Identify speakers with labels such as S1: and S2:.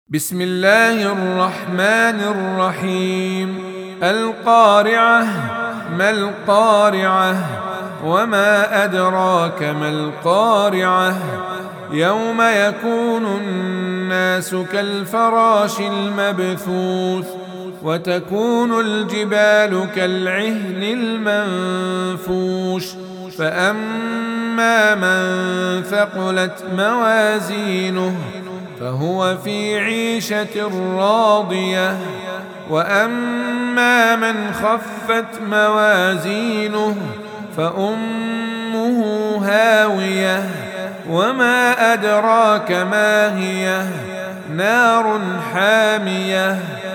S1: بسم الله الرحمن الرحيم. القارعة. ما القارعة؟ وما أدراك ما القارعة؟ يوم يكون الناس كالفراش المبثوث وتكون الجبال كالعهن المنفوش فأما من ثقلت موازينه فهو في عيشة راضية وأما من خفت موازينه فأمه هاوية وما أدراك ما هي نار حامية